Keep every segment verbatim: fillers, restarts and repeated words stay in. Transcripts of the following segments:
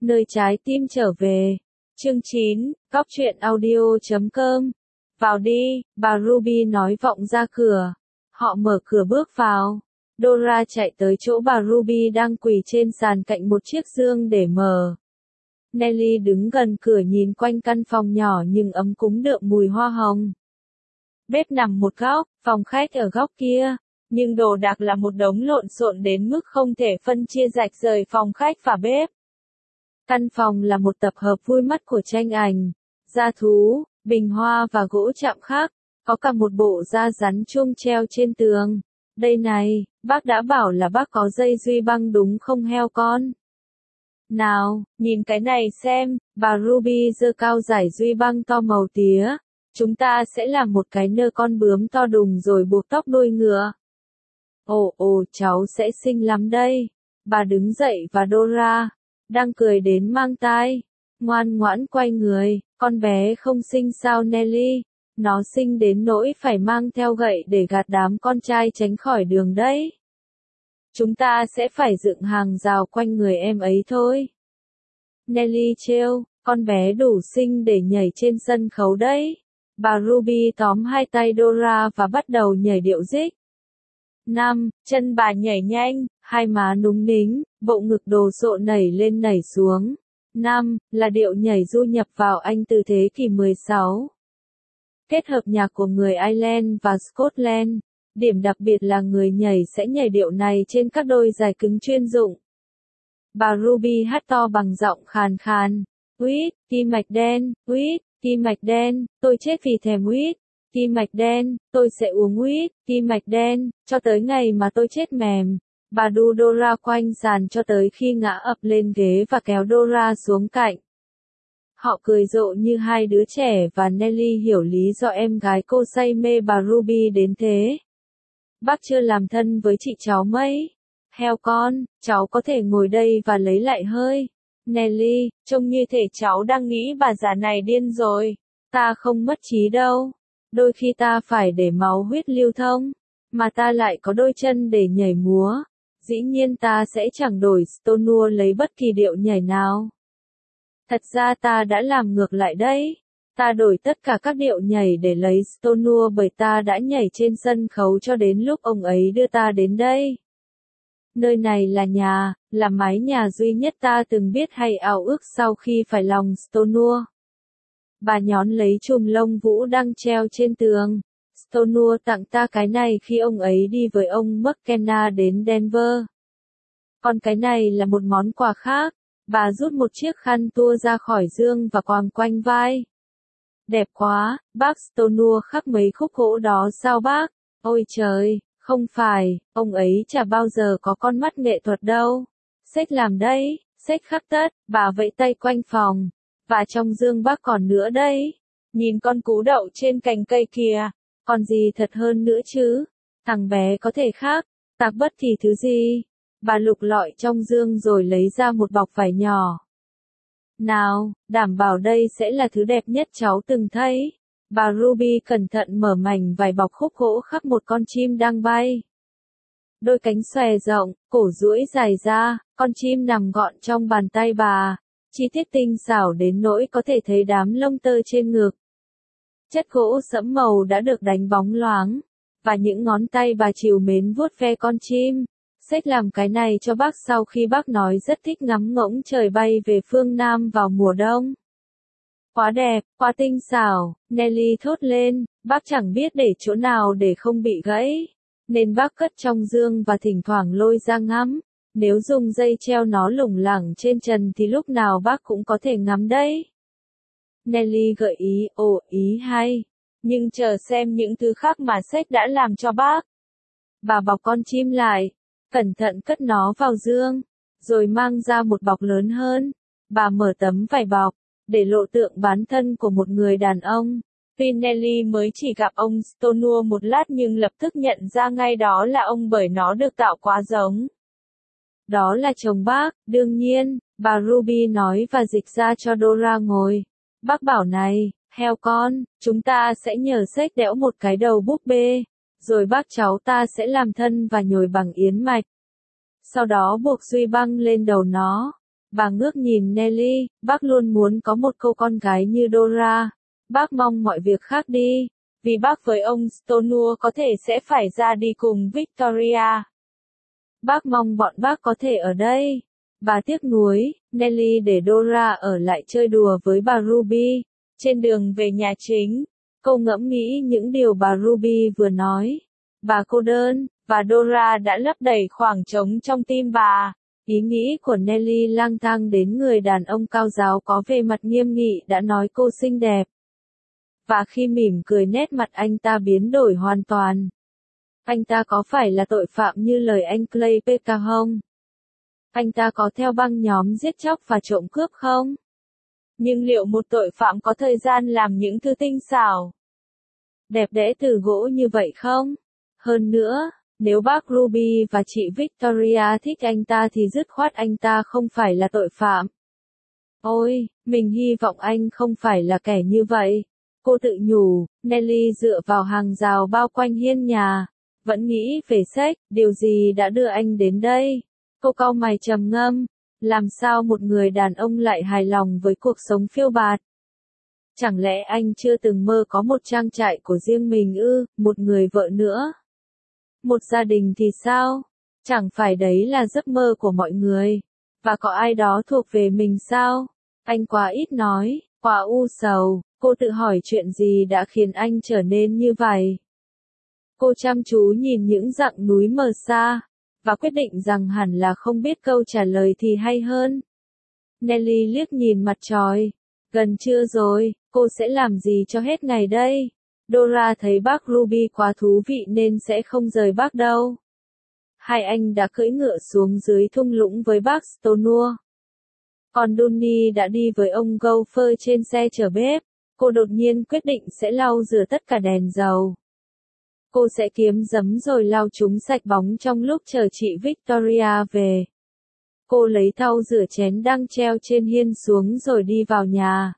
Nơi trái tim trở về. Chương chín, góc truyện audio chấm com. Vào đi, bà Ruby nói vọng ra cửa. Họ mở cửa bước vào. Dora chạy tới chỗ bà Ruby đang quỳ trên sàn cạnh một chiếc giường để mở. Nelly đứng gần cửa nhìn quanh căn phòng nhỏ nhưng ấm cúng đượm mùi hoa hồng. Bếp nằm một góc, phòng khách ở góc kia, nhưng đồ đạc là một đống lộn xộn đến mức không thể phân chia rạch rời phòng khách và bếp. Căn phòng là một tập hợp vui mắt của tranh ảnh, da thú, bình hoa và gỗ chạm khắc, có cả một bộ da rắn chuông treo trên tường. Đây này, bác đã bảo là bác có dây duy băng đúng không heo con? Nào, nhìn cái này xem, bà Ruby giơ cao dải duy băng to màu tía. Chúng ta sẽ làm một cái nơ con bướm to đùng rồi buộc tóc đuôi ngựa. Ồ ồ, cháu sẽ xinh lắm đây. Bà đứng dậy và Dora đang cười đến mang tai. Ngoan ngoãn quay người, con bé không xinh sao Nelly? Nó xinh đến nỗi phải mang theo gậy để gạt đám con trai tránh khỏi đường đấy. Chúng ta sẽ phải dựng hàng rào quanh người em ấy thôi. Nelly trêu, con bé đủ xinh để nhảy trên sân khấu đấy. Bà Ruby tóm hai tay Dora và bắt đầu nhảy điệu dích. Năm, chân bà nhảy nhanh, hai má núng nính, bộ ngực đồ sộ nảy lên nảy xuống. Năm, là điệu nhảy du nhập vào Anh từ thế kỷ mười sáu. Kết hợp nhạc của người Ireland và Scotland. Điểm đặc biệt là người nhảy sẽ nhảy điệu này trên các đôi giày cứng chuyên dụng. Bà Ruby hát to bằng giọng khàn khàn. Uýt, kim mạch đen, uýt, kim mạch đen, tôi chết vì thèm uýt. Kim mạch đen, tôi sẽ uống uýt, kim mạch đen, cho tới ngày mà tôi chết mềm. Bà đu Dora quanh sàn cho tới khi ngã ập lên ghế và kéo Dora xuống cạnh. Họ cười rộ như hai đứa trẻ và Nelly hiểu lý do em gái cô say mê bà Ruby đến thế. Bác chưa làm thân với chị cháu mấy. Heo con, cháu có thể ngồi đây và lấy lại hơi. Nelly, trông như thể cháu đang nghĩ bà già này điên rồi. Ta không mất trí đâu. Đôi khi ta phải để máu huyết lưu thông, mà ta lại có đôi chân để nhảy múa. Dĩ nhiên ta sẽ chẳng đổi Stonewall lấy bất kỳ điệu nhảy nào. Thật ra ta đã làm ngược lại đấy. Ta đổi tất cả các điệu nhảy để lấy Stonewall bởi ta đã nhảy trên sân khấu cho đến lúc ông ấy đưa ta đến đây. Nơi này là nhà, là mái nhà duy nhất ta từng biết hay ao ước sau khi phải lòng Stonewall. Bà nhón lấy chùm lông vũ đang treo trên tường. Stonewall tặng ta cái này khi ông ấy đi với ông McKenna đến Denver. Còn cái này là một món quà khác. Bà rút một chiếc khăn tua ra khỏi giường và quàng quanh vai. Đẹp quá, bác Stonewall khắc mấy khúc gỗ đó sao bác? Ôi trời, không phải, ông ấy chả bao giờ có con mắt nghệ thuật đâu. Sách làm đây, sách khắc tất, bà vẫy tay quanh phòng. Và trong giường bác còn nữa đây. Nhìn con cú đậu trên cành cây kìa. Còn gì thật hơn nữa chứ? Thằng bé có thể khác. Tạc bất thì thứ gì? Bà lục lọi trong giường rồi lấy ra một bọc vải nhỏ. Nào, đảm bảo đây sẽ là thứ đẹp nhất cháu từng thấy. Bà Ruby cẩn thận mở mảnh vải bọc khúc gỗ khắc một con chim đang bay. Đôi cánh xòe rộng, cổ duỗi dài ra, con chim nằm gọn trong bàn tay bà. Chi tiết tinh xảo đến nỗi có thể thấy đám lông tơ trên ngực. Chất gỗ sẫm màu đã được đánh bóng loáng, và những ngón tay bà trìu mến vuốt ve con chim. Sách làm cái này cho bác sau khi bác nói rất thích ngắm ngỗng trời bay về phương Nam vào mùa đông. Quá đẹp, quá tinh xảo, Nelly thốt lên, bác chẳng biết để chỗ nào để không bị gãy. Nên bác cất trong giường và thỉnh thoảng lôi ra ngắm. Nếu dùng dây treo nó lủng lẳng trên trần thì lúc nào bác cũng có thể ngắm đấy. Nelly gợi ý, ồ, ý hay. Nhưng chờ xem những thứ khác mà sách đã làm cho bác. Bà bọc con chim lại, cẩn thận cất nó vào giường, rồi mang ra một bọc lớn hơn. Bà mở tấm vải bọc, để lộ tượng bán thân của một người đàn ông. Tuy Nelly mới chỉ gặp ông Stonewall một lát nhưng lập tức nhận ra ngay đó là ông bởi nó được tạo quá giống. Đó là chồng bác, đương nhiên, bà Ruby nói và dịch ra cho Dora ngồi. Bác bảo này, heo con, chúng ta sẽ nhờ sách đẽo một cái đầu búp bê, rồi bác cháu ta sẽ làm thân và nhồi bằng yến mạch. Sau đó buộc duy băng lên đầu nó. Bà ngước nhìn Nelly, bác luôn muốn có một cô con gái như Dora. Bác mong mọi việc khác đi, vì bác với ông Stonewall có thể sẽ phải ra đi cùng Victoria. Bác mong bọn bác có thể ở đây. Bà tiếc nuối, Nelly để Dora ở lại chơi đùa với bà Ruby. Trên đường về nhà chính, cô ngẫm nghĩ những điều bà Ruby vừa nói. Bà cô đơn, và Dora đã lấp đầy khoảng trống trong tim bà. Ý nghĩ của Nelly lang thang đến người đàn ông cao giáo có vẻ mặt nghiêm nghị đã nói cô xinh đẹp. Và khi mỉm cười nét mặt anh ta biến đổi hoàn toàn. Anh ta có phải là tội phạm như lời anh Clay Peka không? Anh ta có theo băng nhóm giết chóc và trộm cướp không? Nhưng liệu một tội phạm có thời gian làm những thứ tinh xảo, đẹp đẽ từ gỗ như vậy không? Hơn nữa, nếu bác Ruby và chị Victoria thích anh ta thì dứt khoát anh ta không phải là tội phạm. Ôi, mình hy vọng anh không phải là kẻ như vậy. Cô tự nhủ, Nelly dựa vào hàng rào bao quanh hiên nhà. Vẫn nghĩ về sách, điều gì đã đưa anh đến đây? Cô cau mày trầm ngâm. Làm sao một người đàn ông lại hài lòng với cuộc sống phiêu bạt? Chẳng lẽ anh chưa từng mơ có một trang trại của riêng mình ư, một người vợ nữa? Một gia đình thì sao? Chẳng phải đấy là giấc mơ của mọi người. Và có ai đó thuộc về mình sao? Anh quá ít nói, quá u sầu. Cô tự hỏi chuyện gì đã khiến anh trở nên như vậy. Cô chăm chú nhìn những dặng núi mờ xa, và quyết định rằng hẳn là không biết câu trả lời thì hay hơn. Nelly liếc nhìn mặt trời. Gần trưa rồi, cô sẽ làm gì cho hết ngày đây? Dora thấy bác Ruby quá thú vị nên sẽ không rời bác đâu. Hai anh đã cưỡi ngựa xuống dưới thung lũng với bác Stonewall. Còn Donnie đã đi với ông Gopher trên xe chở bếp. Cô đột nhiên quyết định sẽ lau rửa tất cả đèn dầu. Cô sẽ kiếm giấm rồi lau chúng sạch bóng trong lúc chờ chị Victoria về. Cô lấy thau rửa chén đang treo trên hiên xuống rồi đi vào nhà.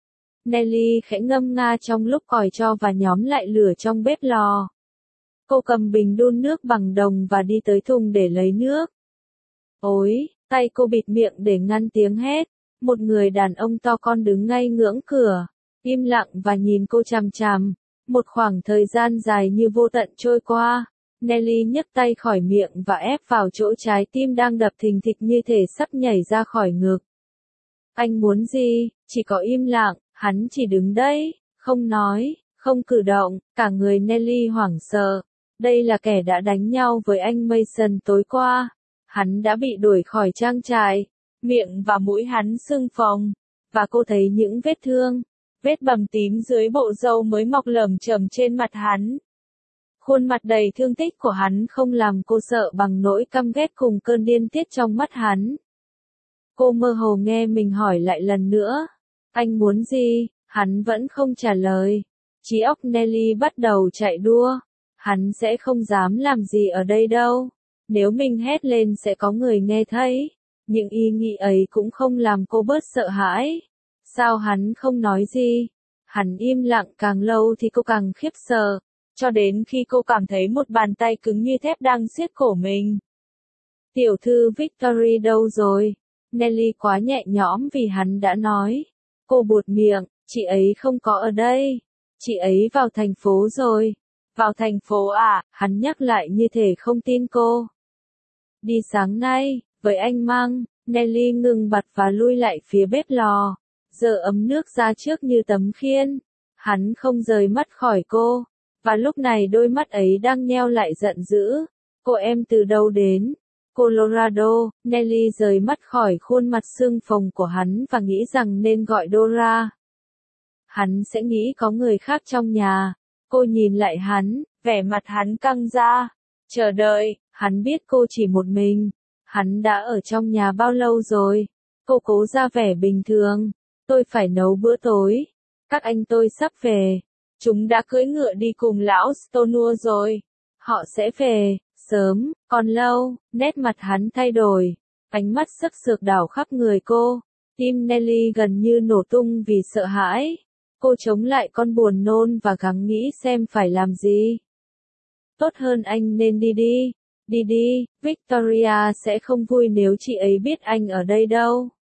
Nelly khẽ ngâm nga trong lúc còi tro và nhóm lại lửa trong bếp lò. Cô cầm bình đun nước bằng đồng và đi tới thùng để lấy nước. Ôi, tay cô bịt miệng để ngăn tiếng hét. Một người đàn ông to con đứng ngay ngưỡng cửa, im lặng và nhìn cô chằm chằm. Một khoảng thời gian dài như vô tận trôi qua. Nelly nhấc tay khỏi miệng và ép vào chỗ trái tim đang đập thình thịch như thể sắp nhảy ra khỏi ngực. Anh muốn gì? Chỉ có im lặng. Hắn chỉ đứng đấy, không nói, không cử động. Cả người Nelly hoảng sợ. Đây là kẻ đã đánh nhau với anh Mason tối qua. Hắn đã bị đuổi khỏi trang trại. Miệng và mũi hắn sưng phồng. Và cô thấy những vết thương, vết bầm tím dưới bộ râu mới mọc lởm chởm trên mặt hắn. Khuôn mặt đầy thương tích của hắn không làm cô sợ bằng nỗi căm ghét cùng cơn điên tiết trong mắt hắn. Cô mơ hồ nghe mình hỏi lại lần nữa. Anh muốn gì? Hắn vẫn không trả lời. Trí óc Nelly bắt đầu chạy đua. Hắn sẽ không dám làm gì ở đây đâu. Nếu mình hét lên sẽ có người nghe thấy. Những ý nghĩ ấy cũng không làm cô bớt sợ hãi. Sao hắn không nói gì? Hắn im lặng càng lâu thì cô càng khiếp sợ. Cho đến khi cô cảm thấy một bàn tay cứng như thép đang siết cổ mình. Tiểu thư Victory đâu rồi? Nelly quá nhẹ nhõm vì hắn đã nói. Cô buột miệng, chị ấy không có ở đây. Chị ấy vào thành phố rồi. Vào thành phố à? Hắn nhắc lại như thể không tin cô. Đi sáng nay, với anh Mang. Nelly ngừng bặt và lui lại phía bếp lò. Giờ ấm nước ra trước như tấm khiên. Hắn không rời mắt khỏi cô. Và lúc này đôi mắt ấy đang nheo lại giận dữ. Cô em từ đâu đến? Colorado. Nelly rời mắt khỏi khuôn mặt sưng phồng của hắn và nghĩ rằng nên gọi Dora. Hắn sẽ nghĩ có người khác trong nhà. Cô nhìn lại hắn, vẻ mặt hắn căng ra. Chờ đợi, hắn biết cô chỉ một mình. Hắn đã ở trong nhà bao lâu rồi? Cô cố ra vẻ bình thường. Tôi phải nấu bữa tối. Các anh tôi sắp về. Chúng đã cưỡi ngựa đi cùng lão Stonewall rồi. Họ sẽ về, sớm, còn lâu. Nét mặt hắn thay đổi. Ánh mắt sắc sược đảo khắp người cô. Tim Nelly gần như nổ tung vì sợ hãi. Cô chống lại con buồn nôn và gắng nghĩ xem phải làm gì. Tốt hơn anh nên đi đi. Đi đi, Victoria sẽ không vui nếu chị ấy biết anh ở đây đâu.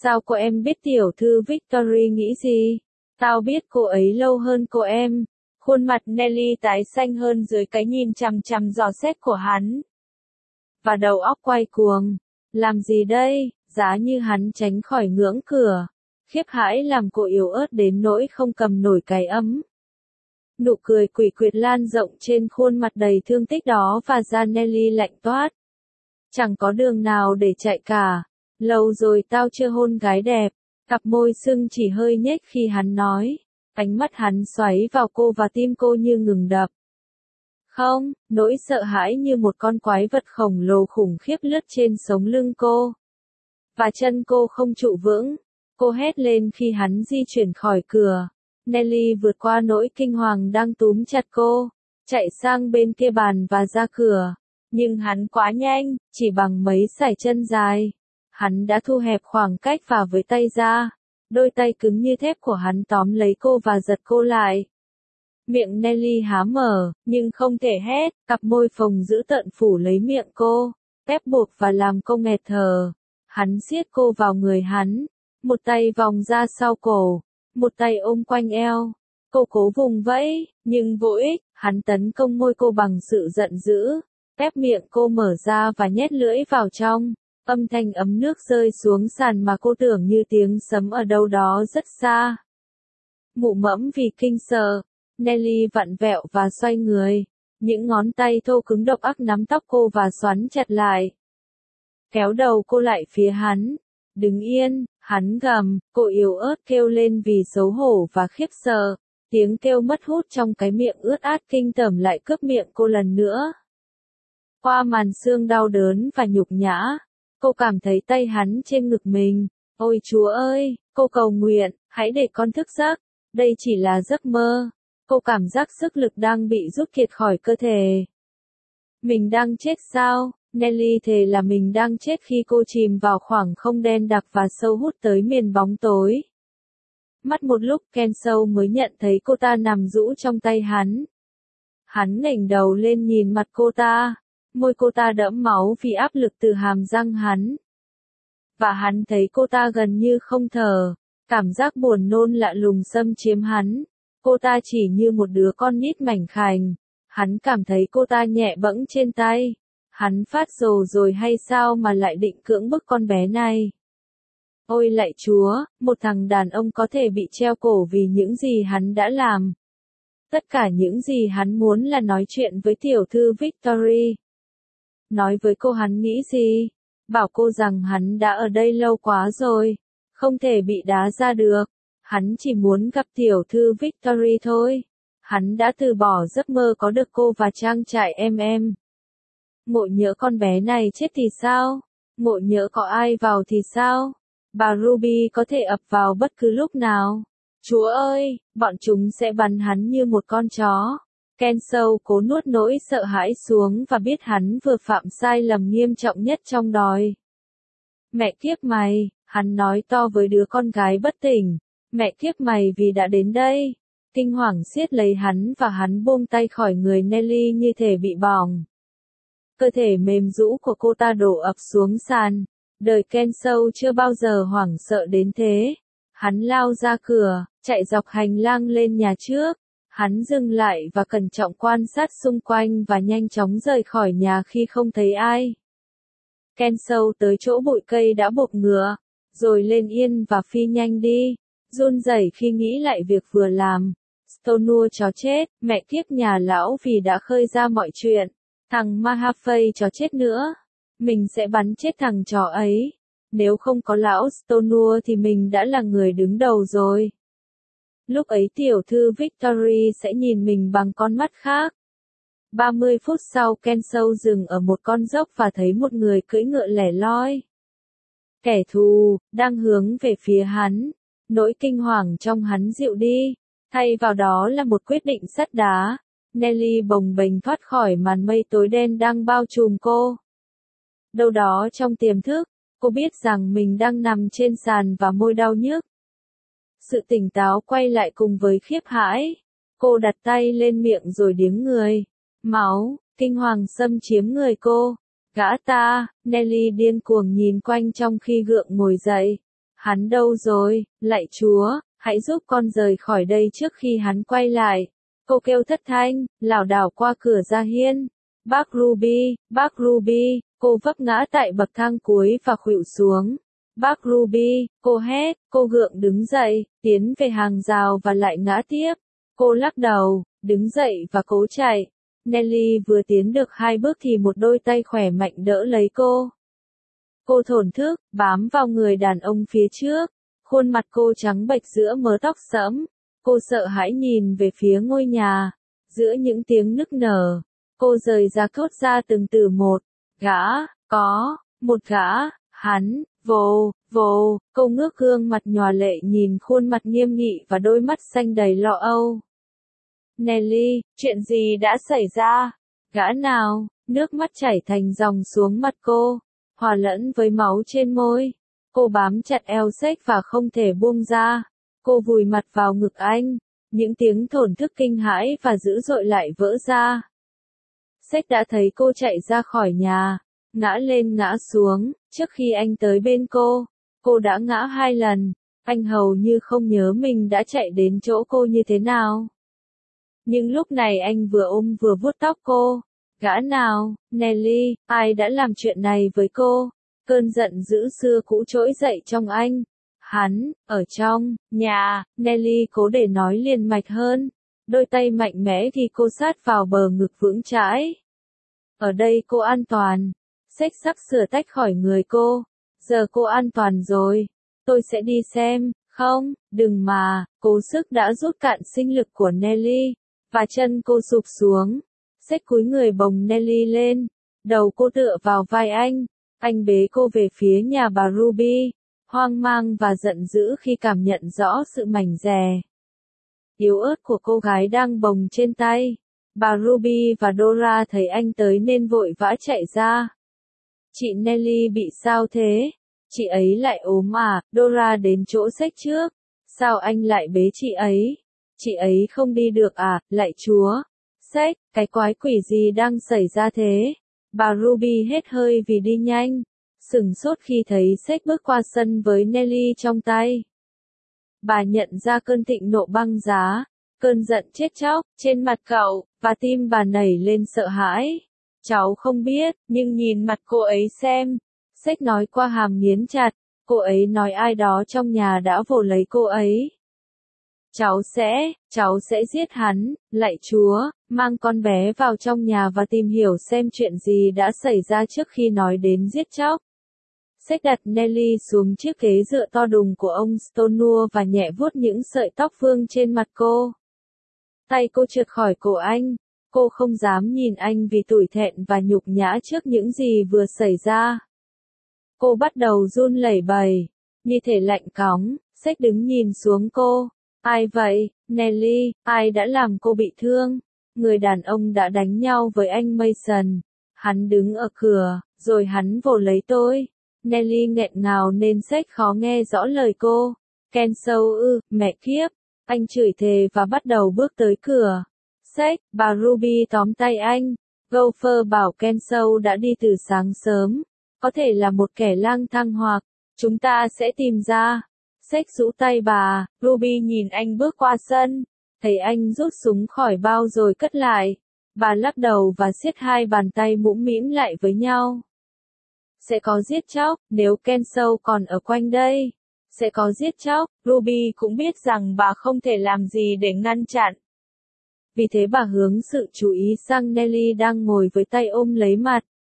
Sao cô em biết tiểu thư Victory nghĩ gì? Tao biết cô ấy lâu hơn cô em. Khuôn mặt Nelly tái xanh hơn dưới cái nhìn chằm chằm dò xét của hắn. Và đầu óc quay cuồng. Làm gì đây? Giá như hắn tránh khỏi ngưỡng cửa. Khiếp hãi làm cô yếu ớt đến nỗi không cầm nổi cái ấm. Nụ cười quỷ quyệt lan rộng trên khuôn mặt đầy thương tích đó và da Nelly lạnh toát. Chẳng có đường nào để chạy cả. Lâu rồi tao chưa hôn gái đẹp. Cặp môi sưng chỉ hơi nhếch khi hắn nói. Ánh mắt hắn xoáy vào cô và tim cô như ngừng đập. Không, nỗi sợ hãi như một con quái vật khổng lồ khủng khiếp lướt trên sống lưng cô. Và chân cô không trụ vững. Cô hét lên khi hắn di chuyển khỏi cửa. Nelly vượt qua nỗi kinh hoàng đang túm chặt cô. Chạy sang bên kia bàn và ra cửa. Nhưng hắn quá nhanh, chỉ bằng mấy sải chân dài. Hắn đã thu hẹp khoảng cách và với tay ra. Đôi tay cứng như thép của hắn tóm lấy cô và giật cô lại. Miệng Nelly há mở, nhưng không thể hét, cặp môi phồng dữ tợn phủ lấy miệng cô, ép buộc và làm cô nghẹt thở. Hắn siết cô vào người hắn, một tay vòng ra sau cổ, một tay ôm quanh eo. Cô cố vùng vẫy, nhưng vô ích, hắn tấn công môi cô bằng sự giận dữ, ép miệng cô mở ra và nhét lưỡi vào trong. Âm thanh ấm nước rơi xuống sàn mà cô tưởng như tiếng sấm ở đâu đó rất xa. Mụ mẫm vì kinh sợ, Nelly vặn vẹo và xoay người. Những ngón tay thô cứng độc ác nắm tóc cô và xoắn chặt lại. Kéo đầu cô lại phía hắn. Đứng yên, hắn gầm, cô yếu ớt kêu lên vì xấu hổ và khiếp sợ. Tiếng kêu mất hút trong cái miệng ướt át kinh tởm lại cướp miệng cô lần nữa. Qua màn xương đau đớn và nhục nhã, cô cảm thấy tay hắn trên ngực mình. Ôi Chúa ơi, cô cầu nguyện, hãy để con thức giấc. Đây chỉ là giấc mơ. Cô cảm giác sức lực đang bị rút kiệt khỏi cơ thể. Mình đang chết sao? Nelly thề là mình đang chết khi cô chìm vào khoảng không đen đặc và sâu hút tới miền bóng tối. Mất một lúc Kensou mới nhận thấy cô ta nằm rũ trong tay hắn. Hắn ngẩng đầu lên nhìn mặt cô ta. Môi cô ta đẫm máu vì áp lực từ hàm răng hắn. Và hắn thấy cô ta gần như không thở. Cảm giác buồn nôn lạ lùng xâm chiếm hắn. Cô ta chỉ như một đứa con nít mảnh khảnh. Hắn cảm thấy cô ta nhẹ bẫng trên tay. Hắn phát rồ rồi hay sao mà lại định cưỡng bức con bé này? Ôi lạy Chúa, một thằng đàn ông có thể bị treo cổ vì những gì hắn đã làm. Tất cả những gì hắn muốn là nói chuyện với tiểu thư Victory. Nói với cô hắn nghĩ gì? Bảo cô rằng hắn đã ở đây lâu quá rồi. Không thể bị đá ra được. Hắn chỉ muốn gặp tiểu thư Victory thôi. Hắn đã từ bỏ giấc mơ có được cô và trang trại em em. Ngộ nhỡ con bé này chết thì sao? Ngộ nhỡ có ai vào thì sao? Bà Ruby có thể ập vào bất cứ lúc nào. Chúa ơi, bọn chúng sẽ bắn hắn như một con chó. Kensou cố nuốt nỗi sợ hãi xuống và biết hắn vừa phạm sai lầm nghiêm trọng nhất trong đời. Mẹ kiếp mày, hắn nói to với đứa con gái bất tỉnh. Mẹ kiếp mày vì đã đến đây. Kinh hoàng siết lấy hắn và hắn buông tay khỏi người Nelly như thể bị bỏng. Cơ thể mềm rũ của cô ta đổ ập xuống sàn. Đời Kensou chưa bao giờ hoảng sợ đến thế. Hắn lao ra cửa, chạy dọc hành lang lên nhà trước. Hắn dừng lại và cẩn trọng quan sát xung quanh và nhanh chóng rời khỏi nhà khi không thấy ai. Kensou tới chỗ bụi cây đã bột ngựa, rồi lên yên và phi nhanh đi, run rẩy khi nghĩ lại việc vừa làm. Stonua chó chết, mẹ kiếp nhà lão vì đã khơi ra mọi chuyện. Thằng Mahafay chó chết nữa. Mình sẽ bắn chết thằng chó ấy. Nếu không có lão Stonua thì mình đã là người đứng đầu rồi. Lúc ấy tiểu thư Victory sẽ nhìn mình bằng con mắt khác. ba mươi phút sau Kensou dừng ở một con dốc và thấy một người cưỡi ngựa lẻ loi. Kẻ thù, đang hướng về phía hắn. Nỗi kinh hoàng trong hắn dịu đi. Thay vào đó là một quyết định sắt đá. Nelly bồng bềnh thoát khỏi màn mây tối đen đang bao trùm cô. Đâu đó trong tiềm thức, cô biết rằng mình đang nằm trên sàn và môi đau nhức. Sự tỉnh táo quay lại cùng với khiếp hãi. Cô đặt tay lên miệng rồi điếng người. Máu, kinh hoàng xâm chiếm người cô. Gã ta, Nelly điên cuồng nhìn quanh trong khi gượng ngồi dậy. Hắn đâu rồi, lạy Chúa, hãy giúp con rời khỏi đây trước khi hắn quay lại. Cô kêu thất thanh, lảo đảo qua cửa ra hiên. Bác Ruby, bác Ruby, cô vấp ngã tại bậc thang cuối và khuỵu xuống. Bác Ruby, cô hét, cô gượng đứng dậy, tiến về hàng rào và lại ngã tiếp. Cô lắc đầu, đứng dậy và cố chạy. Nelly vừa tiến được hai bước thì một đôi tay khỏe mạnh đỡ lấy cô. Cô thổn thức, bám vào người đàn ông phía trước. Khuôn mặt cô trắng bệch giữa mớ tóc sẫm. Cô sợ hãi nhìn về phía ngôi nhà. Giữa những tiếng nức nở, cô rời ra thốt ra từng từ một. Gã, có, một gã, hắn, vồ, vồ. Cô ngước gương mặt nhòa lệ nhìn khuôn mặt nghiêm nghị và đôi mắt xanh đầy lo âu. Nelly, chuyện gì đã xảy ra? Gã nào? Nước mắt chảy thành dòng xuống mặt cô, hòa lẫn với máu trên môi. Cô bám chặt eo Seth và không thể buông ra. Cô vùi mặt vào ngực anh. Những tiếng thổn thức kinh hãi và dữ dội lại vỡ ra. Seth đã thấy cô chạy ra khỏi nhà, ngã lên ngã xuống. Trước khi anh tới bên cô, cô đã ngã hai lần. Anh hầu như không nhớ mình đã chạy đến chỗ cô như thế nào. Nhưng lúc này anh vừa ôm vừa vuốt tóc cô. Gã nào? Nelly, ai đã làm chuyện này với cô? Cơn giận dữ xưa cũ trỗi dậy trong anh. Hắn, ở trong nhà. Nelly cố để nói liền mạch hơn. Đôi tay mạnh mẽ thì cô sát vào bờ ngực vững chãi. Ở đây cô an toàn. Xách sắc sửa tách khỏi người cô. Giờ cô an toàn rồi. Tôi sẽ đi xem. Không, đừng mà. Cố sức đã rút cạn sinh lực của Nelly. Và chân cô sụp xuống. Xách cúi người bồng Nelly lên. Đầu cô tựa vào vai anh. Anh bế cô về phía nhà bà Ruby. Hoang mang và giận dữ khi cảm nhận rõ sự mảnh dè yếu ớt của cô gái đang bồng trên tay. Bà Ruby và Dora thấy anh tới nên vội vã chạy ra. Chị Nelly bị sao thế? Chị ấy lại ốm à? Dora đến chỗ Seth trước. Sao anh lại bế chị ấy? Chị ấy không đi được à? Lạy Chúa! Seth, cái quái quỷ gì đang xảy ra thế? Bà Ruby hết hơi vì đi nhanh. Sửng sốt khi thấy Seth bước qua sân với Nelly trong tay. Bà nhận ra cơn thịnh nộ băng giá, cơn giận chết chóc trên mặt cậu, và tim bà nảy lên sợ hãi. Cháu không biết, nhưng nhìn mặt cô ấy xem. Seth nói qua hàm nghiến chặt, cô ấy nói ai đó trong nhà đã vồ lấy cô ấy. Cháu sẽ, cháu sẽ giết hắn, lạy Chúa, mang con bé vào trong nhà và tìm hiểu xem chuyện gì đã xảy ra trước khi nói đến giết chóc. Seth đặt Nelly xuống chiếc ghế dựa to đùng của ông Stonewall và nhẹ vuốt những sợi tóc vương trên mặt cô. Tay cô trượt khỏi cổ anh. Cô không dám nhìn anh vì tủi thẹn và nhục nhã trước những gì vừa xảy ra. Cô bắt đầu run lẩy bẩy, như thể lạnh cóng. Seth đứng nhìn xuống cô. Ai vậy, Nelly, ai đã làm cô bị thương? Người đàn ông đã đánh nhau với anh Mason. Hắn đứng ở cửa, rồi hắn vồ lấy tôi. Nelly nghẹn ngào nên Seth khó nghe rõ lời cô. Kensou ư, mẹ kiếp. Anh chửi thề và bắt đầu bước tới cửa. Seth, bà Ruby tóm tay anh. Gopher bảo Kensou đã đi từ sáng sớm. Có thể là một kẻ lang thang hoặc chúng ta sẽ tìm ra. Seth rũ tay bà. Ruby nhìn anh bước qua sân. Thấy anh rút súng khỏi bao rồi cất lại. Bà lắc đầu và siết hai bàn tay mũm mĩm lại với nhau. Sẽ có giết chóc, nếu Kensou còn ở quanh đây. Sẽ có giết chóc. Ruby cũng biết rằng bà không thể làm gì để ngăn chặn. Vì thế bà hướng sự chú ý sang Nelly đang ngồi với tay ôm lấy mặt.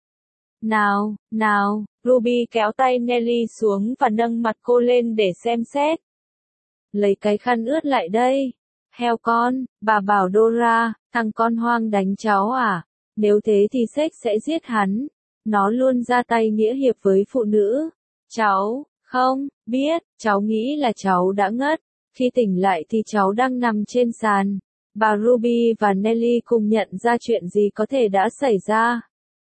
Nào, nào, Ruby kéo tay Nelly xuống và nâng mặt cô lên để xem xét. Lấy cái khăn ướt lại đây. Heo con, bà bảo Dora, thằng con hoang đánh cháu à? Nếu thế thì Seth sẽ giết hắn. Nó luôn ra tay nghĩa hiệp với phụ nữ. Cháu, không, biết, cháu nghĩ là cháu đã ngất. Khi tỉnh lại thì cháu đang nằm trên sàn. Bà Ruby và Nelly cùng nhận ra chuyện gì có thể đã xảy ra.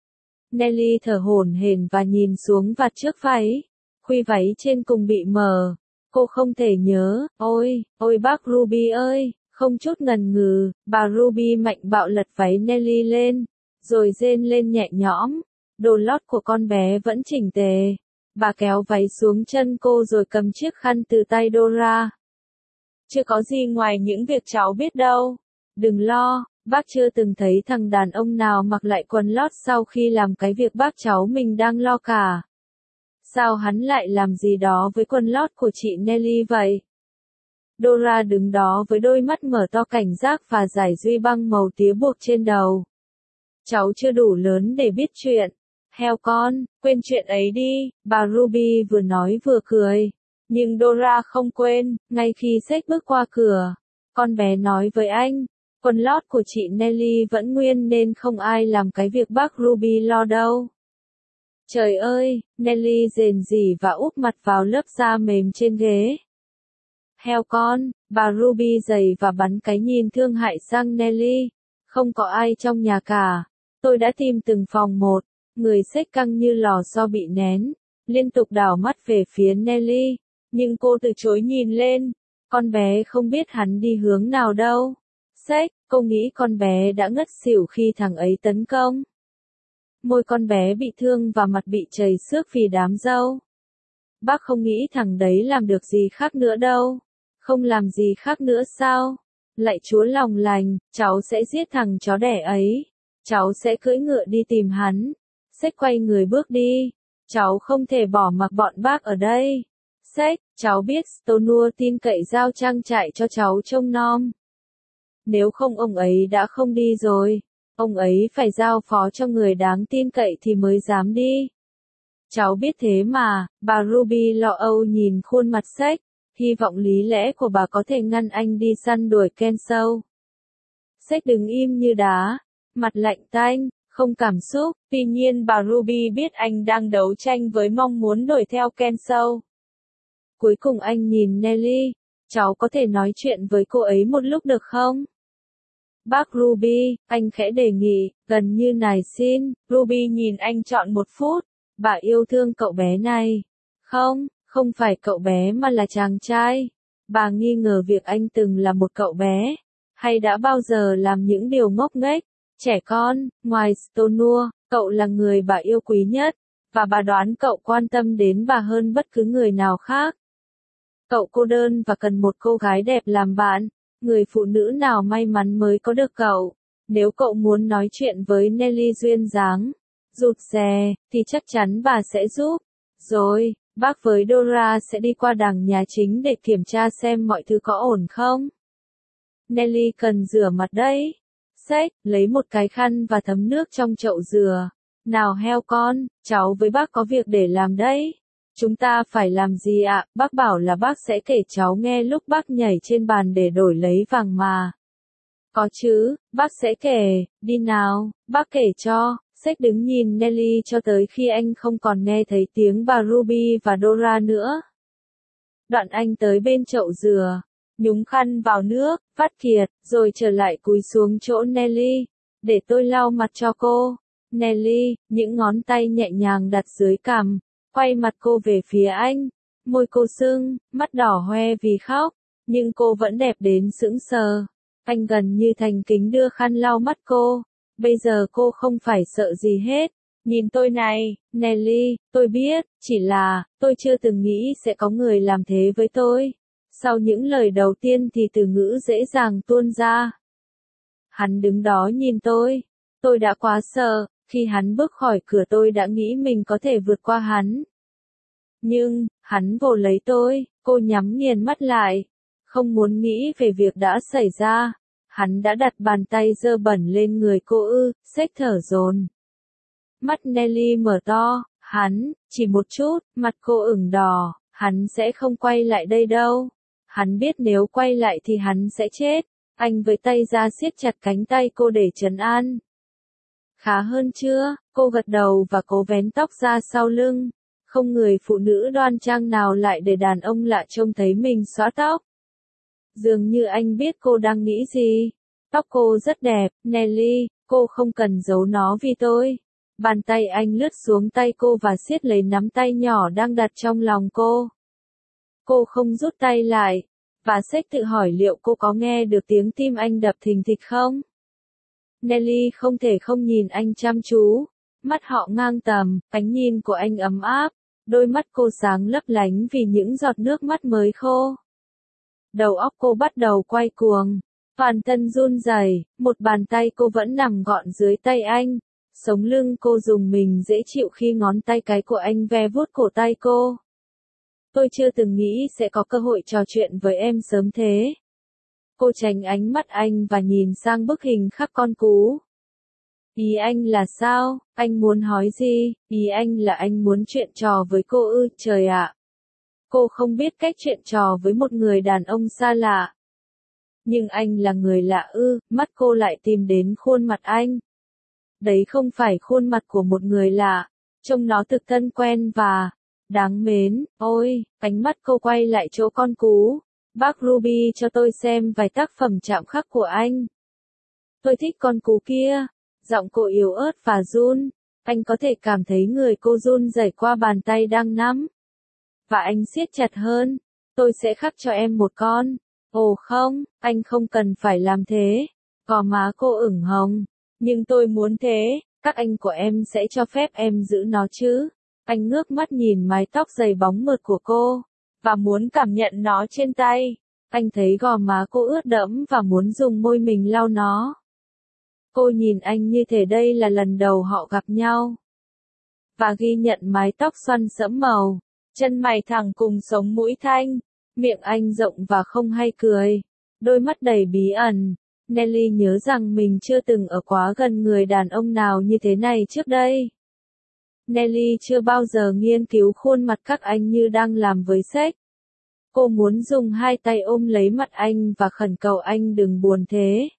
Nelly thở hổn hển và nhìn xuống vạt trước váy. Khuy váy trên cùng bị mờ. Cô không thể nhớ. Ôi, ôi bác Ruby ơi, không chút ngần ngừ, bà Ruby mạnh bạo lật váy Nelly lên, rồi rên lên nhẹ nhõm. Đồ lót của con bé vẫn chỉnh tề. Bà kéo váy xuống chân cô rồi cầm chiếc khăn từ tay Dora. Chưa có gì ngoài những việc cháu biết đâu. Đừng lo, bác chưa từng thấy thằng đàn ông nào mặc lại quần lót sau khi làm cái việc bác cháu mình đang lo cả. Sao hắn lại làm gì đó với quần lót của chị Nelly vậy? Dora đứng đó với đôi mắt mở to cảnh giác và dải duy băng màu tía buộc trên đầu. Cháu chưa đủ lớn để biết chuyện. Heo con, quên chuyện ấy đi, bà Ruby vừa nói vừa cười. Nhưng Dora không quên, ngay khi Seth bước qua cửa. Con bé nói với anh, quần lót của chị Nelly vẫn nguyên nên không ai làm cái việc bác Ruby lo đâu. Trời ơi, Nelly rền rỉ và úp mặt vào lớp da mềm trên ghế. Heo con, bà Ruby giày và bắn cái nhìn thương hại sang Nelly. Không có ai trong nhà cả. Tôi đã tìm từng phòng một. Người Seth căng như lò xo bị nén. Liên tục đảo mắt về phía Nelly. Nhưng cô từ chối nhìn lên. Con bé không biết hắn đi hướng nào đâu. Seth, cô nghĩ con bé đã ngất xỉu khi thằng ấy tấn công. Môi con bé bị thương và mặt bị chảy xước vì đám dâu. Bác không nghĩ thằng đấy làm được gì khác nữa đâu. Không làm gì khác nữa sao? Lạy Chúa lòng lành, cháu sẽ giết thằng chó đẻ ấy. Cháu sẽ cưỡi ngựa đi tìm hắn. Seth quay người bước đi. Cháu không thể bỏ mặc bọn bác ở đây. Seth, cháu biết Stonua tin cậy giao trang trại cho cháu trông nom. Nếu không ông ấy đã không đi rồi. Ông ấy phải giao phó cho người đáng tin cậy thì mới dám đi. Cháu biết thế mà, bà Ruby lo âu nhìn khuôn mặt Seth, hy vọng lý lẽ của bà có thể ngăn anh đi săn đuổi Kenso. Seth đứng im như đá, mặt lạnh tanh, không cảm xúc, tuy nhiên bà Ruby biết anh đang đấu tranh với mong muốn đuổi theo Kenso. Cuối cùng anh nhìn Nelly, cháu có thể nói chuyện với cô ấy một lúc được không? Bác Ruby, anh khẽ đề nghị, gần như nài xin. Ruby nhìn anh trọn một phút. Bà yêu thương cậu bé này. Không, không phải cậu bé mà là chàng trai. Bà nghi ngờ việc anh từng là một cậu bé. Hay đã bao giờ làm những điều ngốc nghếch. Trẻ con, ngoài Stonua, cậu là người bà yêu quý nhất. Và bà đoán cậu quan tâm đến bà hơn bất cứ người nào khác. Cậu cô đơn và cần một cô gái đẹp làm bạn. Người phụ nữ nào may mắn mới có được cậu. Nếu cậu muốn nói chuyện với Nelly duyên dáng, rụt rè, thì chắc chắn bà sẽ giúp. Rồi, bác với Dora sẽ đi qua đằng nhà chính để kiểm tra xem mọi thứ có ổn không. Nelly cần rửa mặt đấy. Seth, lấy một cái khăn và thấm nước trong chậu dừa. Nào heo con, cháu với bác có việc để làm đấy. Chúng ta phải làm gì ạ? À? Bác bảo là bác sẽ kể cháu nghe lúc bác nhảy trên bàn để đổi lấy vàng mà. Có chứ, bác sẽ kể, đi nào, bác kể cho. Seth đứng nhìn Nelly cho tới khi anh không còn nghe thấy tiếng bà Ruby và Dora nữa. Đoạn anh tới bên chậu dừa, nhúng khăn vào nước, vắt kiệt, rồi trở lại cúi xuống chỗ Nelly. Để tôi lau mặt cho cô. Nelly, những ngón tay nhẹ nhàng đặt dưới cằm. Quay mặt cô về phía anh, môi cô sưng, mắt đỏ hoe vì khóc, nhưng cô vẫn đẹp đến sững sờ. Anh gần như thành kính đưa khăn lau mắt cô, bây giờ cô không phải sợ gì hết. Nhìn tôi này, Nelly, tôi biết, chỉ là, tôi chưa từng nghĩ sẽ có người làm thế với tôi. Sau những lời đầu tiên thì từ ngữ dễ dàng tuôn ra. Hắn đứng đó nhìn tôi, tôi đã quá sợ. Khi hắn bước khỏi cửa tôi đã nghĩ mình có thể vượt qua hắn. Nhưng, hắn vồ lấy tôi, cô nhắm nghiền mắt lại. Không muốn nghĩ về việc đã xảy ra. Hắn đã đặt bàn tay dơ bẩn lên người cô ư, Seth thở dồn. Mắt Nelly mở to, hắn, chỉ một chút, mặt cô ửng đỏ, hắn sẽ không quay lại đây đâu. Hắn biết nếu quay lại thì hắn sẽ chết. Anh với tay ra siết chặt cánh tay cô để trấn an. Khá hơn chưa? Cô gật đầu và cố vén tóc ra sau lưng. Không người phụ nữ đoan trang nào lại để đàn ông lạ trông thấy mình xóa tóc. Dường như anh biết cô đang nghĩ gì. Tóc cô rất đẹp, Nelly, cô không cần giấu nó vì tôi. Bàn tay anh lướt xuống tay cô và siết lấy nắm tay nhỏ đang đặt trong lòng cô. Cô không rút tay lại. Và Seth tự hỏi liệu cô có nghe được tiếng tim anh đập thình thịch không? Nelly không thể không nhìn anh chăm chú. Mắt họ ngang tầm, ánh nhìn của anh ấm áp. Đôi mắt cô sáng lấp lánh vì những giọt nước mắt mới khô. Đầu óc cô bắt đầu quay cuồng. Toàn thân run rẩy, một bàn tay cô vẫn nằm gọn dưới tay anh. Sống lưng cô rùng mình dễ chịu khi ngón tay cái của anh ve vuốt cổ tay cô. Tôi chưa từng nghĩ sẽ có cơ hội trò chuyện với em sớm thế. Cô tránh ánh mắt anh và nhìn sang bức hình khắc con cú. Ý anh là sao? Anh muốn hỏi gì? Ý anh là anh muốn chuyện trò với cô ư? Trời ạ! Cô không biết cách chuyện trò với một người đàn ông xa lạ. Nhưng anh là người lạ ư? Mắt cô lại tìm đến khuôn mặt anh. Đấy không phải khuôn mặt của một người lạ. Trông nó thực thân quen và đáng mến. Ôi! Ánh mắt cô quay lại chỗ con cú. Bác Ruby cho tôi xem vài tác phẩm chạm khắc của anh. Tôi thích con cú kia. Giọng cô yếu ớt và run. Anh có thể cảm thấy người cô run rẩy qua bàn tay đang nắm. Và anh siết chặt hơn. Tôi sẽ khắc cho em một con. Ồ không, anh không cần phải làm thế. Gò má cô ửng hồng. Nhưng tôi muốn thế. Các anh của em sẽ cho phép em giữ nó chứ. Anh ngước mắt nhìn mái tóc dày bóng mượt của cô. Và muốn cảm nhận nó trên tay. Anh thấy gò má cô ướt đẫm và muốn dùng môi mình lau nó. Cô nhìn anh như thể đây là lần đầu họ gặp nhau. Và ghi nhận mái tóc xoăn sẫm màu, chân mày thẳng cùng sống mũi thanh, miệng anh rộng và không hay cười, đôi mắt đầy bí ẩn. Nelly nhớ rằng mình chưa từng ở quá gần người đàn ông nào như thế này trước đây. Nelly chưa bao giờ nghiên cứu khuôn mặt các anh như đang làm với sách. Cô muốn dùng hai tay ôm lấy mặt anh và khẩn cầu anh đừng buồn thế.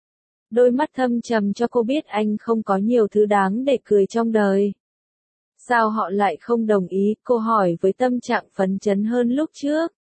Đôi mắt thâm trầm cho cô biết anh không có nhiều thứ đáng để cười trong đời. Sao họ lại không đồng ý? Cô hỏi với tâm trạng phấn chấn hơn lúc trước.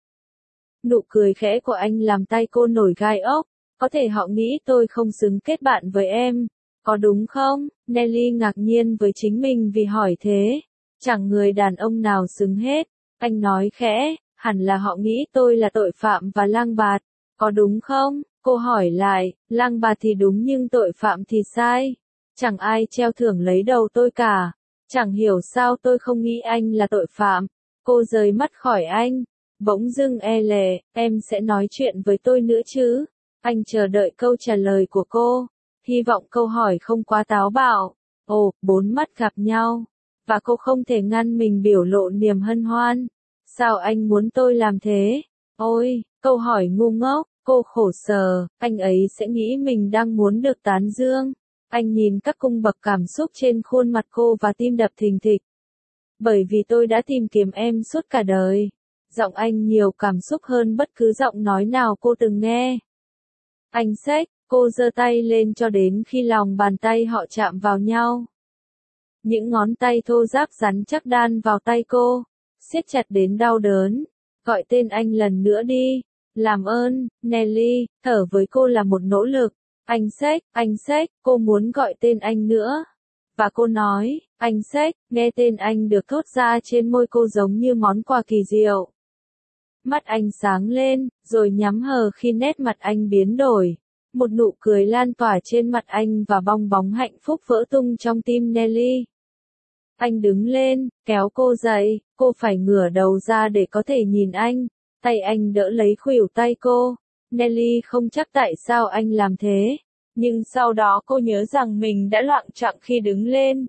Nụ cười khẽ của anh làm tay cô nổi gai ốc. Có thể họ nghĩ tôi không xứng kết bạn với em. Có đúng không? Nelly ngạc nhiên với chính mình vì hỏi thế. Chẳng người đàn ông nào xứng hết. Anh nói khẽ, hẳn là họ nghĩ tôi là tội phạm và lang bạt. Có đúng không? Cô hỏi lại, lang bạt thì đúng nhưng tội phạm thì sai. Chẳng ai treo thưởng lấy đầu tôi cả. Chẳng hiểu sao tôi không nghĩ anh là tội phạm. Cô rời mắt khỏi anh. Bỗng dưng e lệ, em sẽ nói chuyện với tôi nữa chứ? Anh chờ đợi câu trả lời của cô. Hy vọng câu hỏi không quá táo bạo. Ồ, bốn mắt gặp nhau. Và cô không thể ngăn mình biểu lộ niềm hân hoan. Sao anh muốn tôi làm thế? Ôi, câu hỏi ngu ngốc. Cô khổ sở, anh ấy sẽ nghĩ mình đang muốn được tán dương. Anh nhìn các cung bậc cảm xúc trên khuôn mặt cô và tim đập thình thịch. Bởi vì tôi đã tìm kiếm em suốt cả đời. Giọng anh nhiều cảm xúc hơn bất cứ giọng nói nào cô từng nghe. Anh xếch, cô giơ tay lên cho đến khi lòng bàn tay họ chạm vào nhau. Những ngón tay thô ráp rắn chắc đan vào tay cô, siết chặt đến đau đớn. Gọi tên anh lần nữa đi. Làm ơn, Nelly, thở với cô là một nỗ lực. Anh xếch, anh xếch, cô muốn gọi tên anh nữa. Và cô nói, anh xếch, nghe tên anh được thốt ra trên môi cô giống như món quà kỳ diệu. Mắt anh sáng lên, rồi nhắm hờ khi nét mặt anh biến đổi. Một nụ cười lan tỏa trên mặt anh và bong bóng hạnh phúc vỡ tung trong tim Nelly. Anh đứng lên, kéo cô dậy, cô phải ngửa đầu ra để có thể nhìn anh. Tay anh đỡ lấy khuỷu tay cô. Nelly không chắc tại sao anh làm thế. Nhưng sau đó cô nhớ rằng mình đã loạng choạng khi đứng lên.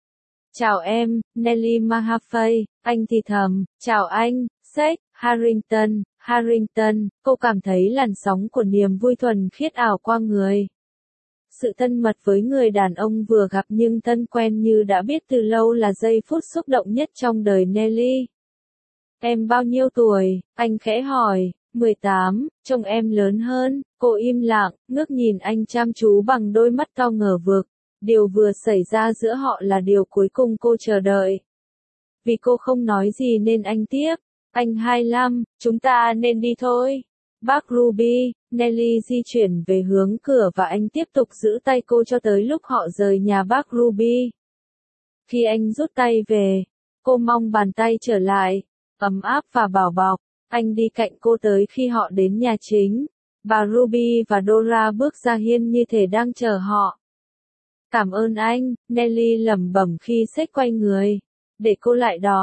Chào em, Nelly Mahaffey, anh thì thầm. Chào anh, Seth Harrington, Harrington. Cô cảm thấy làn sóng của niềm vui thuần khiết ảo qua người. Sự thân mật với người đàn ông vừa gặp nhưng thân quen như đã biết từ lâu là giây phút xúc động nhất trong đời Nelly. Em bao nhiêu tuổi? Anh khẽ hỏi. mười tám, trông em lớn hơn. Cô im lặng, ngước nhìn anh chăm chú bằng đôi mắt to ngờ vực. Điều vừa xảy ra giữa họ là điều cuối cùng cô chờ đợi. Vì cô không nói gì nên anh tiếp. Anh hai mươi lăm, chúng ta nên đi thôi. Bác Ruby, Nelly di chuyển về hướng cửa và anh tiếp tục giữ tay cô cho tới lúc họ rời nhà bác Ruby. Khi anh rút tay về, cô mong bàn tay trở lại, ấm áp và bảo bọc. Anh đi cạnh cô tới khi họ đến nhà chính. Bà Ruby và Dora bước ra hiên như thể đang chờ họ. Cảm ơn anh, Nelly lẩm bẩm khi Seth quay người. Để cô lại đó,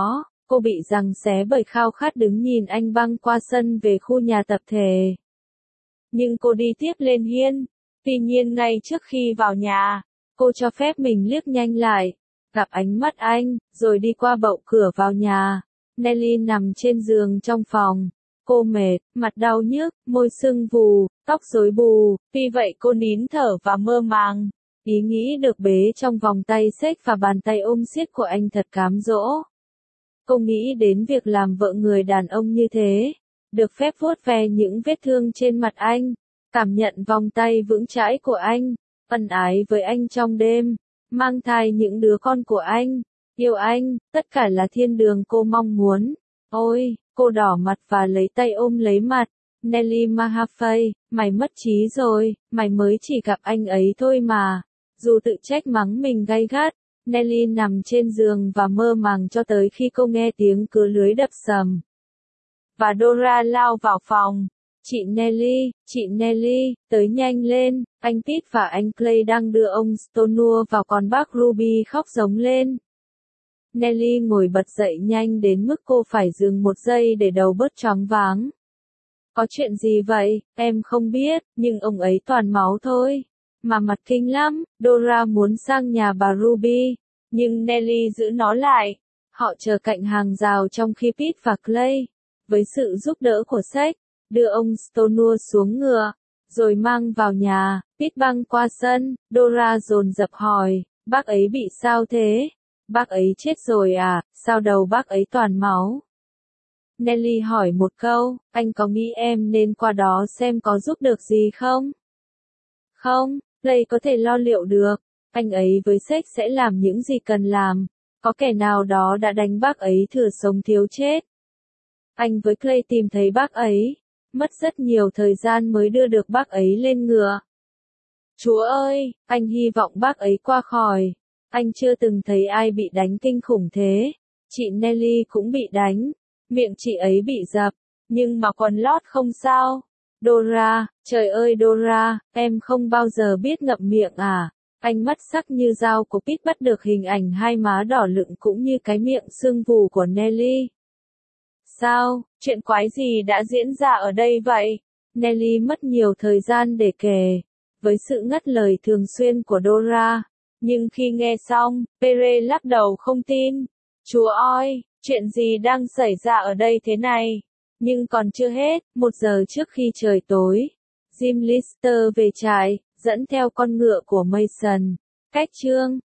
Cô bị giằng xé bởi khao khát đứng nhìn anh băng qua sân về khu nhà tập thể. Nhưng cô đi tiếp lên hiên. Tuy nhiên ngay trước khi vào nhà, cô cho phép mình liếc nhanh lại, gặp ánh mắt anh, rồi đi qua bậu cửa vào nhà. Nelly nằm trên giường trong phòng. Cô mệt, mặt đau nhức, môi sưng vù, tóc rối bù, vì vậy cô nín thở và mơ màng. Ý nghĩ được bế trong vòng tay xếch và bàn tay ôm siết của anh thật cám dỗ. Cô nghĩ đến việc làm vợ người đàn ông như thế, được phép vuốt ve những vết thương trên mặt anh, cảm nhận vòng tay vững chãi của anh, ân ái với anh trong đêm, mang thai những đứa con của anh, yêu anh, tất cả là thiên đường cô mong muốn. Ôi, cô đỏ mặt và lấy tay ôm lấy mặt. Nelly Mahafay, mày mất trí rồi, mày mới chỉ gặp anh ấy thôi mà. Dù tự trách mắng mình gay gắt, Nelly nằm trên giường và mơ màng cho tới khi cô nghe tiếng cửa lưới đập sầm. Và Dora lao vào phòng. Chị Nelly, chị Nelly, tới nhanh lên, anh Pete và anh Clay đang đưa ông Stonua vào còn bác Ruby khóc giống lên. Nelly ngồi bật dậy nhanh đến mức cô phải dừng một giây để đầu bớt choáng váng. Có chuyện gì vậy, em không biết, nhưng ông ấy toàn máu thôi. Mà mặt kinh lắm, Dora muốn sang nhà bà Ruby, nhưng Nelly giữ nó lại. Họ chờ cạnh hàng rào trong khi Pete và Clay, với sự giúp đỡ của Sách, đưa ông Stonua xuống ngựa, rồi mang vào nhà. Pete băng qua sân, Dora dồn dập hỏi, bác ấy bị sao thế? Bác ấy chết rồi à, sao đầu bác ấy toàn máu? Nelly hỏi một câu, anh có nghĩ em nên qua đó xem có giúp được gì không? Không, Clay có thể lo liệu được, anh ấy với Sách sẽ làm những gì cần làm, có kẻ nào đó đã đánh bác ấy thừa sống thiếu chết. Anh với Clay tìm thấy bác ấy, mất rất nhiều thời gian mới đưa được bác ấy lên ngựa. Chúa ơi, anh hy vọng bác ấy qua khỏi. Anh chưa từng thấy ai bị đánh kinh khủng thế. Chị Nelly cũng bị đánh. Miệng chị ấy bị dập. Nhưng mà quần lót không sao. Dora, trời ơi Dora, em không bao giờ biết ngậm miệng à. Ánh mắt sắc như dao của Pete bắt được hình ảnh hai má đỏ lựng cũng như cái miệng sưng vù của Nelly. Sao, chuyện quái gì đã diễn ra ở đây vậy? Nelly mất nhiều thời gian để kể. Với sự ngắt lời thường xuyên của Dora. Nhưng khi nghe xong, Pere lắc đầu không tin. Chúa ơi, chuyện gì đang xảy ra ở đây thế này? Nhưng còn chưa hết, một giờ trước khi trời tối, Jim Lister về trại, dẫn theo con ngựa của Mason. Cách chương